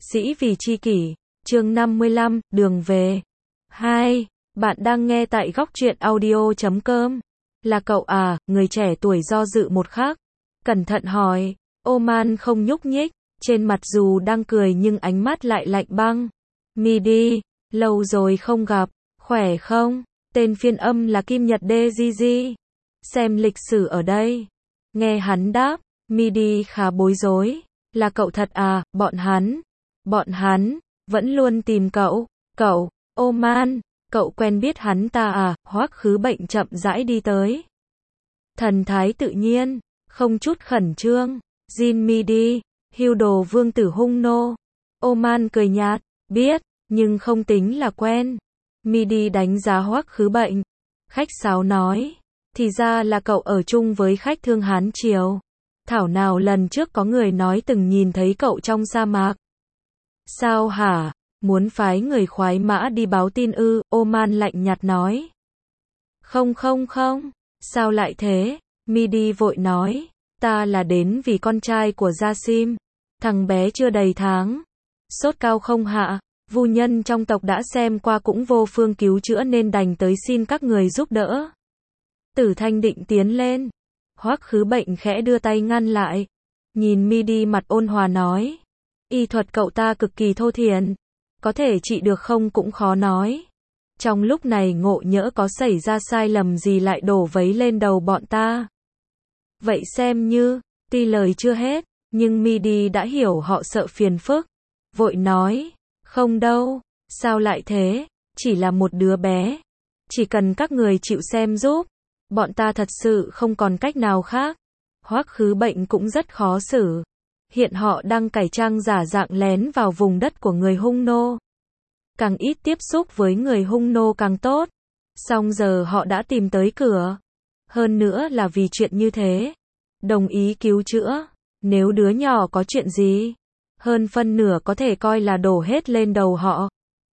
Sĩ vì chi kỷ, chương 55, đường về. 2. Bạn đang nghe tại góc truyện audio.com. Là cậu à, người trẻ tuổi do dự một khắc. Cẩn thận hỏi, Oman không nhúc nhích, trên mặt dù đang cười nhưng ánh mắt lại lạnh băng. Midi, lâu rồi không gặp, khỏe không? Tên phiên âm là Kim Nhật DGG. Xem lịch sử ở đây. Nghe hắn đáp, Midi khá bối rối. Là cậu thật à, bọn hắn, vẫn luôn tìm cậu, Oman, cậu quen biết hắn ta à, Hoắc Khứ Bệnh chậm rãi đi tới. Thần thái tự nhiên, không chút khẩn trương, Jin Midi, hưu đồ vương tử hung nô. Oman cười nhạt, biết, nhưng không tính là quen. Midi đánh giá Hoắc Khứ Bệnh. Khách sáo nói, thì ra là cậu ở chung với khách thương Hán Triều. Thảo nào lần trước có người nói từng nhìn thấy cậu trong sa mạc. Sao hả? Muốn phái người khoái mã đi báo tin ư? Oman lạnh nhạt nói. Không, sao lại thế? Midi vội nói, ta là đến vì con trai của Jasim, thằng bé chưa đầy tháng, sốt cao không hạ, vu nhân trong tộc đã xem qua cũng vô phương cứu chữa nên đành tới xin các người giúp đỡ. Tử Thanh định tiến lên, Hoắc Khứ Bệnh khẽ đưa tay ngăn lại, nhìn Midi mặt ôn hòa nói, y thuật cậu ta cực kỳ thô thiển, có thể trị được không cũng khó nói. Trong lúc này ngộ nhỡ có xảy ra sai lầm gì lại đổ vấy lên đầu bọn ta. Vậy xem như, tuy lời chưa hết, nhưng Midi đã hiểu họ sợ phiền phức. Vội nói, không đâu, sao lại thế, chỉ là một đứa bé. Chỉ cần các người chịu xem giúp, bọn ta thật sự không còn cách nào khác. Hoắc Khứ Bệnh cũng rất khó xử. Hiện họ đang cải trang giả dạng lén vào vùng đất của người hung nô. Càng ít tiếp xúc với người hung nô càng tốt. Song giờ họ đã tìm tới cửa. Hơn nữa là vì chuyện như thế. Đồng ý cứu chữa. Nếu đứa nhỏ có chuyện gì, hơn phân nửa có thể coi là đổ hết lên đầu họ.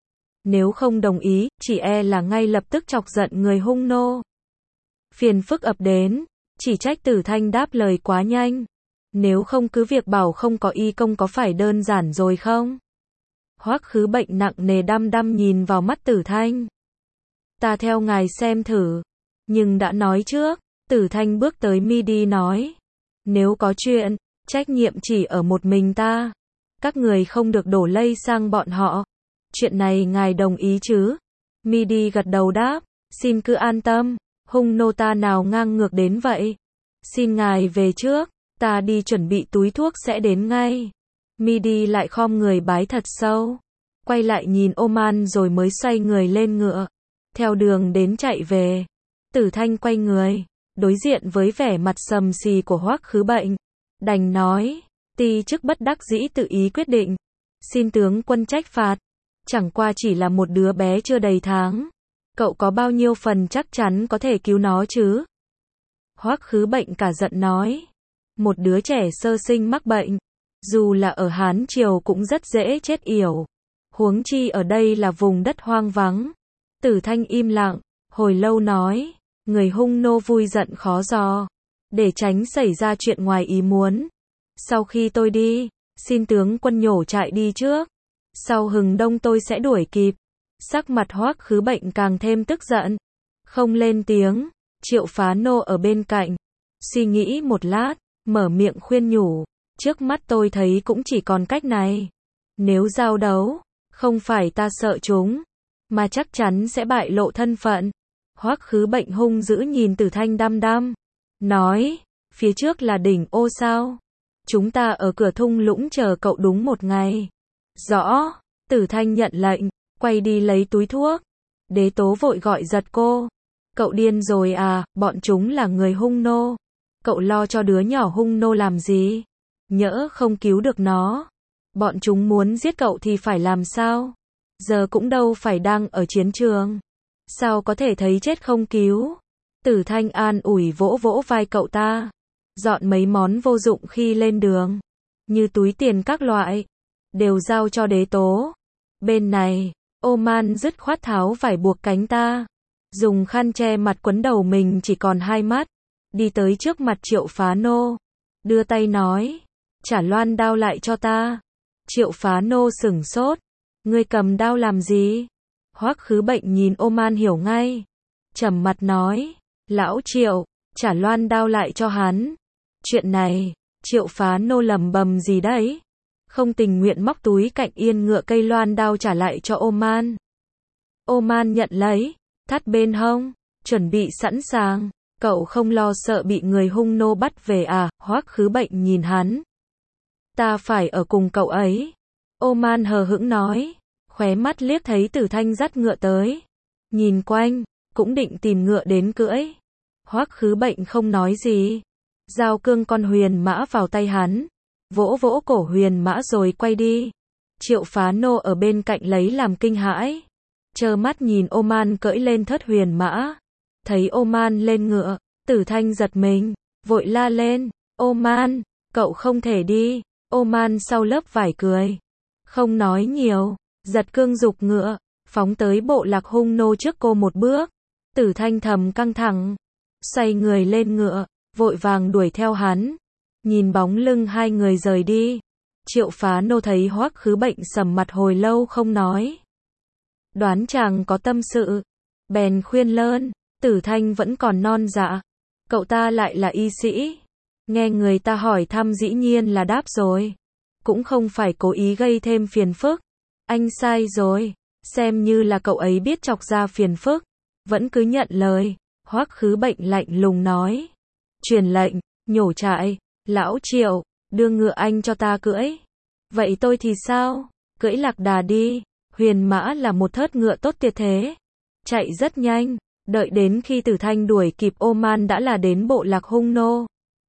Nếu không đồng ý, chỉ e là ngay lập tức chọc giận người hung nô. Phiền phức ập đến, chỉ trách Tử Thanh đáp lời quá nhanh. Nếu không cứ việc bảo không có y công có phải đơn giản rồi không? Hoắc Khứ Bệnh nặng nề đăm đăm nhìn vào mắt Tử Thanh. Ta theo ngài xem thử. Nhưng đã nói trước, Tử Thanh bước tới Midi nói. Nếu có chuyện, trách nhiệm chỉ ở một mình ta. Các người không được đổ lây sang bọn họ. Chuyện này ngài đồng ý chứ? Midi gật đầu đáp, xin cứ an tâm, hung nô ta nào ngang ngược đến vậy. Xin ngài về trước, ta đi chuẩn bị túi thuốc sẽ đến ngay. Midi lại khom người bái thật sâu, quay lại nhìn Oman rồi mới xoay người lên ngựa, theo đường đến chạy về. Tử Thanh quay người, đối diện với vẻ mặt sầm xì của Hoắc Khứ Bệnh, đành nói, ti chức bất đắc dĩ tự ý quyết định, xin tướng quân trách phạt, chẳng qua chỉ là một đứa bé chưa đầy tháng, cậu có bao nhiêu phần chắc chắn có thể cứu nó chứ? Hoắc Khứ Bệnh cả giận nói, một đứa trẻ sơ sinh mắc bệnh, dù là ở Hán Triều cũng rất dễ chết yểu, huống chi ở đây là vùng đất hoang vắng. Tử Thanh im lặng, hồi lâu nói, người hung nô vui giận khó dò, để tránh xảy ra chuyện ngoài ý muốn. Sau khi tôi đi, xin tướng quân nhổ trại đi trước, sau hừng đông tôi sẽ đuổi kịp. Sắc mặt Hoắc Khứ Bệnh càng thêm tức giận, không lên tiếng. Triệu Phá Nô ở bên cạnh, suy nghĩ một lát, mở miệng khuyên nhủ, trước mắt tôi thấy cũng chỉ còn cách này. Nếu giao đấu, không phải ta sợ chúng, mà chắc chắn sẽ bại lộ thân phận. Hoắc Khứ Bệnh hung dữ nhìn Tử Thanh đăm đăm, nói, phía trước là đỉnh ô sao? Chúng ta ở cửa thung lũng chờ cậu đúng một ngày. Rõ, Tử Thanh nhận lệnh, quay đi lấy túi thuốc. Đế Tố vội gọi giật cô. Cậu điên rồi à, bọn chúng là người hung nô. Cậu lo cho đứa nhỏ hung nô làm gì? Nhỡ không cứu được nó, bọn chúng muốn giết cậu thì phải làm sao? Giờ cũng đâu phải đang ở chiến trường. Sao có thể thấy chết không cứu? Tử Thanh an ủi vỗ vỗ vai cậu ta. Dọn mấy món vô dụng khi lên đường, như túi tiền các loại, đều giao cho Đế Tố. Bên này, Oman dứt khoát tháo vải buộc cánh ta, dùng khăn che mặt quấn đầu mình chỉ còn hai mắt, đi tới trước mặt Triệu Phá Nô, đưa tay nói, trả loan đao lại cho ta. Triệu Phá Nô sửng sốt. Ngươi cầm đao làm gì? Hoắc Khứ Bệnh nhìn Oman hiểu ngay. Trầm mặt nói. Lão Triệu, trả loan đao lại cho hắn. Chuyện này, Triệu Phá Nô lầm bầm gì đấy? Không tình nguyện móc túi cạnh yên ngựa cây loan đao trả lại cho Oman. Oman nhận lấy, thắt bên hông, chuẩn bị sẵn sàng. Cậu không lo sợ bị người hung nô bắt về à? Hoắc Khứ Bệnh nhìn hắn. Ta phải ở cùng cậu ấy. Oman hờ hững nói, khóe mắt liếc thấy Tử Thanh dắt ngựa tới. Nhìn quanh, cũng định tìm ngựa đến cưỡi. Hoắc Khứ Bệnh không nói gì. Giao cương con huyền mã vào tay hắn. Vỗ vỗ cổ huyền mã rồi quay đi. Triệu Phá Nô ở bên cạnh lấy làm kinh hãi. Trơ mắt nhìn Oman cưỡi lên thất huyền mã. Thấy Oman lên ngựa, Tử Thanh giật mình, vội la lên. Oman, cậu không thể đi. Oman sau lớp vải cười. Không nói nhiều, giật cương giục ngựa, phóng tới bộ lạc hung nô trước cô một bước. Tử Thanh thầm căng thẳng, xoay người lên ngựa, vội vàng đuổi theo hắn. Nhìn bóng lưng hai người rời đi, Triệu Phá Nô thấy Hoắc Khứ Bệnh sầm mặt hồi lâu không nói. Đoán chàng có tâm sự, bèn khuyên lơn. Tử Thanh vẫn còn non dạ, cậu ta lại là y sĩ. Nghe người ta hỏi thăm dĩ nhiên là đáp rồi. Cũng không phải cố ý gây thêm phiền phức. Anh sai rồi, xem như là cậu ấy biết chọc ra phiền phức. Vẫn cứ nhận lời. Hoắc Khứ Bệnh lạnh lùng nói. Truyền lệnh, nhổ trại. Lão Triệu, đưa ngựa anh cho ta cưỡi. Vậy tôi thì sao? Cưỡi lạc đà đi. Huyền mã là một thớt ngựa tốt tuyệt thế. Chạy rất nhanh. Đợi đến khi Tử Thanh đuổi kịp Oman đã là đến bộ lạc hung nô.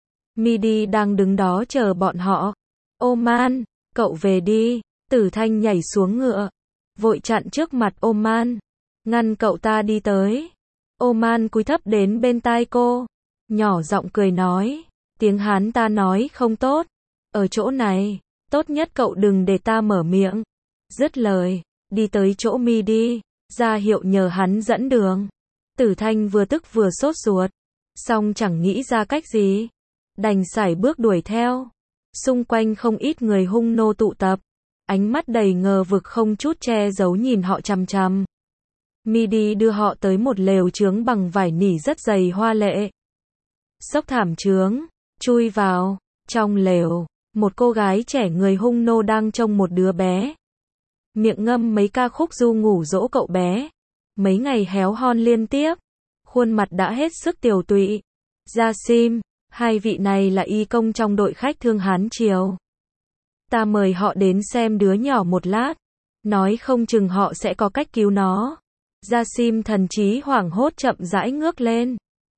Midi đang đứng đó chờ bọn họ. Oman, cậu về đi. Tử Thanh nhảy xuống ngựa, vội chặn trước mặt Oman, ngăn cậu ta đi tới. Oman cúi thấp đến bên tai cô, nhỏ giọng cười nói, tiếng Hán ta nói không tốt, ở chỗ này, tốt nhất cậu đừng để ta mở miệng. Dứt lời, đi tới chỗ Midi, ra hiệu nhờ hắn dẫn đường. Tử Thanh vừa tức vừa sốt ruột, song chẳng nghĩ ra cách gì, đành sải bước đuổi theo. Xung quanh không ít người hung nô tụ tập, ánh mắt đầy ngờ vực không chút che giấu nhìn họ chằm chằm. Midi đưa họ tới một lều chướng bằng vải nỉ rất dày hoa lệ. Xốc thảm chướng, chui vào, trong lều, một cô gái trẻ người hung nô đang trông một đứa bé. Miệng ngâm mấy ca khúc ru ngủ dỗ cậu bé. Mấy ngày héo hon liên tiếp, khuôn mặt đã hết sức tiều tụy. Gia Sim, hai vị này là y công trong đội khách thương Hán Triều. Ta mời họ đến xem đứa nhỏ một lát, nói không chừng họ sẽ có cách cứu nó. Gia Sim thần trí hoảng hốt chậm rãi ngước lên.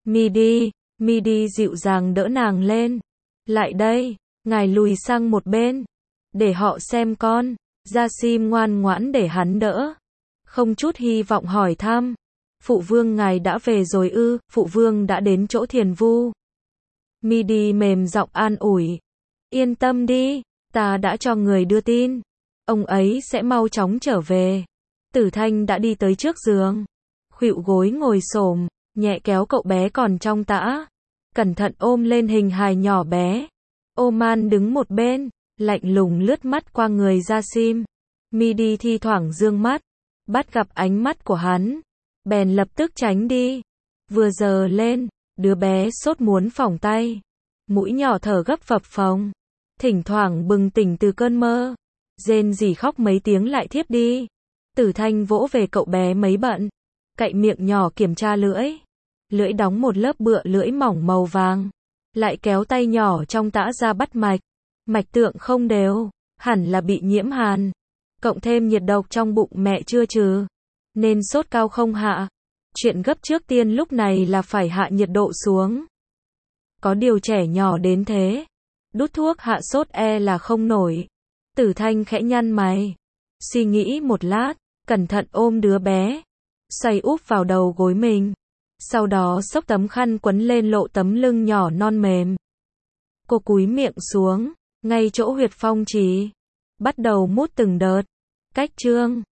Midi dịu dàng đỡ nàng lên. Lại đây, ngài lùi sang một bên, để họ xem con. Gia Sim ngoan ngoãn để hắn đỡ, không chút hy vọng hỏi thăm. Phụ vương ngài đã về rồi ư? Phụ vương đã đến chỗ Thiền Vu. Midi mềm giọng an ủi. Yên tâm đi, ta đã cho người đưa tin. Ông ấy sẽ mau chóng trở về. Tử Thanh đã đi tới trước giường, khuỵu gối ngồi xổm, nhẹ kéo cậu bé còn trong tã, cẩn thận ôm lên hình hài nhỏ bé. Oman đứng một bên, lạnh lùng lướt mắt qua người Gia Sim. Midi thi thoảng dương mắt, bắt gặp ánh mắt của hắn, bèn lập tức tránh đi. Vừa giờ lên, đứa bé sốt muốn phỏng tay, mũi nhỏ thở gấp phập phồng, thỉnh thoảng bừng tỉnh từ cơn mơ, rên rỉ khóc mấy tiếng lại thiếp đi. Tử Thanh vỗ về cậu bé mấy bận, cạy miệng nhỏ kiểm tra lưỡi. Lưỡi đóng một lớp bựa lưỡi mỏng màu vàng, lại kéo tay nhỏ trong tã ra bắt mạch. Mạch tượng không đều, hẳn là bị nhiễm hàn, cộng thêm nhiệt độc trong bụng mẹ chưa trừ, nên sốt cao không hạ. Chuyện gấp trước tiên lúc này là phải hạ nhiệt độ xuống. Có điều trẻ nhỏ đến thế, đút thuốc hạ sốt là không nổi. Tử Thanh khẽ nhăn mày, suy nghĩ một lát, cẩn thận ôm đứa bé, xoay úp vào đầu gối mình. Sau đó xốc tấm khăn quấn lên lộ tấm lưng nhỏ non mềm. Cô cúi miệng xuống, ngay chỗ huyệt phong chỉ, bắt đầu mút từng đợt. Cách chương